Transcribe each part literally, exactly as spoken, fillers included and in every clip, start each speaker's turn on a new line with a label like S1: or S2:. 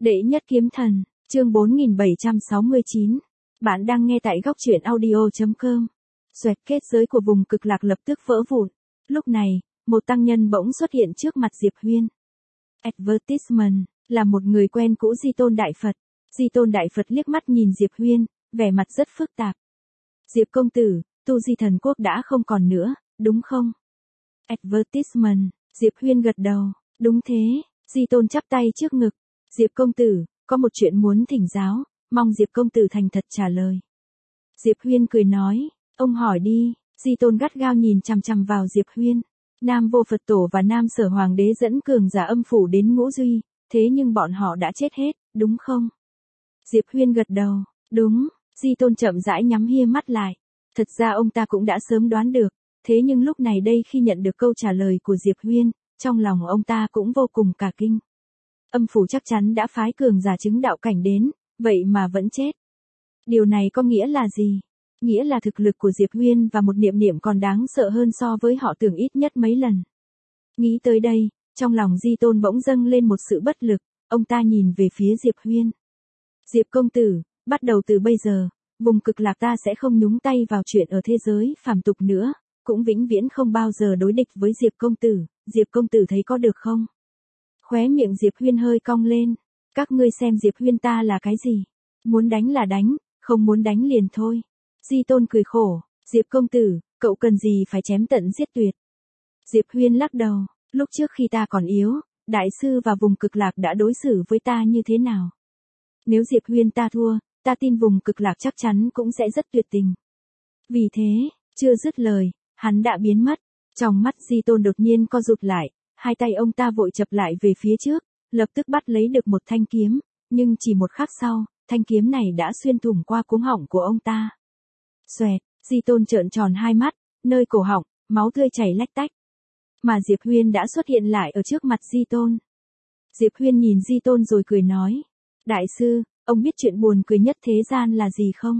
S1: Đệ nhất kiếm thần, chương bốn nghìn bảy trăm sáu mươi chín. Bạn đang nghe tại góc truyện audio chấm com. Xoẹt, kết giới của vùng cực lạc lập tức vỡ vụn. Lúc này, một tăng nhân bỗng xuất hiện trước mặt Diệp Huyên. Advertisement, là một người quen cũ Di Tôn Đại Phật. Di Tôn Đại Phật liếc mắt nhìn Diệp Huyên, vẻ mặt rất phức tạp. Diệp công tử, tu Di thần quốc đã không còn nữa, đúng không? Advertisement, Diệp Huyên gật đầu, đúng thế. Di Tôn chắp tay trước ngực. Diệp công tử, có một chuyện muốn thỉnh giáo, mong Diệp công tử thành thật trả lời. Diệp Huyên cười nói, ông hỏi đi. Di Tôn gắt gao nhìn chằm chằm vào Diệp Huyên. Nam Vô Phật Tổ và Nam Sở Hoàng đế dẫn cường giả âm phủ đến Ngũ Duy, thế nhưng bọn họ đã chết hết, đúng không? Diệp Huyên gật đầu, đúng. Di Tôn chậm rãi nhắm hia mắt lại. Thật ra ông ta cũng đã sớm đoán được, thế nhưng lúc này đây khi nhận được câu trả lời của Diệp Huyên, trong lòng ông ta cũng vô cùng cả kinh. Âm phủ chắc chắn đã phái cường giả chứng đạo cảnh đến, vậy mà vẫn chết. Điều này có nghĩa là gì? Nghĩa là thực lực của Diệp Huyên và một niệm niệm còn đáng sợ hơn so với họ tưởng ít nhất mấy lần. Nghĩ tới đây, trong lòng Di Tôn bỗng dâng lên một sự bất lực, ông ta nhìn về phía Diệp Huyên. Diệp công tử, bắt đầu từ bây giờ, vùng cực lạc ta sẽ không nhúng tay vào chuyện ở thế giới phàm tục nữa, cũng vĩnh viễn không bao giờ đối địch với Diệp công tử, Diệp công tử thấy có được không? Khóe miệng Diệp Huyên hơi cong lên. Các ngươi xem Diệp Huyên ta là cái gì? Muốn đánh là đánh, không muốn đánh liền thôi. Di Tôn cười khổ, Diệp công tử, cậu cần gì phải chém tận giết tuyệt? Diệp Huyên lắc đầu, lúc trước khi ta còn yếu, đại sư và vùng cực lạc đã đối xử với ta như thế nào? Nếu Diệp Huyên ta thua, ta tin vùng cực lạc chắc chắn cũng sẽ rất tuyệt tình. Vì thế, chưa dứt lời, hắn đã biến mất. Trong mắt Di Tôn đột nhiên co rụt lại, hai tay ông ta vội chập lại về phía trước, lập tức bắt lấy được một thanh kiếm, nhưng chỉ một khắc sau, thanh kiếm này đã xuyên thủng qua cuống họng của ông ta. Xoẹt, Di Tôn trợn tròn hai mắt, nơi cổ họng, máu tươi chảy lách tách. Mà Diệp Huyên đã xuất hiện lại ở trước mặt Di Tôn. Diệp Huyên nhìn Di Tôn rồi cười nói, đại sư, ông biết chuyện buồn cười nhất thế gian là gì không?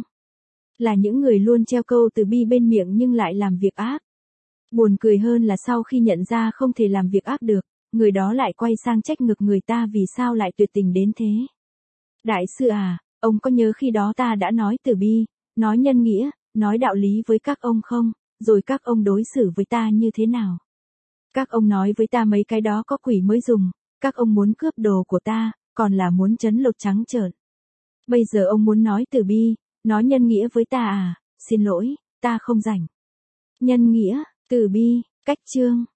S1: Là những người luôn treo câu từ bi bên miệng nhưng lại làm việc ác. Buồn cười hơn là sau khi nhận ra không thể làm việc ác được, người đó lại quay sang trách ngược người ta vì sao lại tuyệt tình đến thế. Đại sư à, ông có nhớ khi đó ta đã nói từ bi, nói nhân nghĩa, nói đạo lý với các ông không, rồi các ông đối xử với ta như thế nào? Các ông nói với ta mấy cái đó có quỷ mới dùng, các ông muốn cướp đồ của ta, còn là muốn trấn lột trắng trợn. Bây giờ ông muốn nói từ bi, nói nhân nghĩa với ta à, xin lỗi, ta không rảnh. Nhân nghĩa, từ bi, cách chương.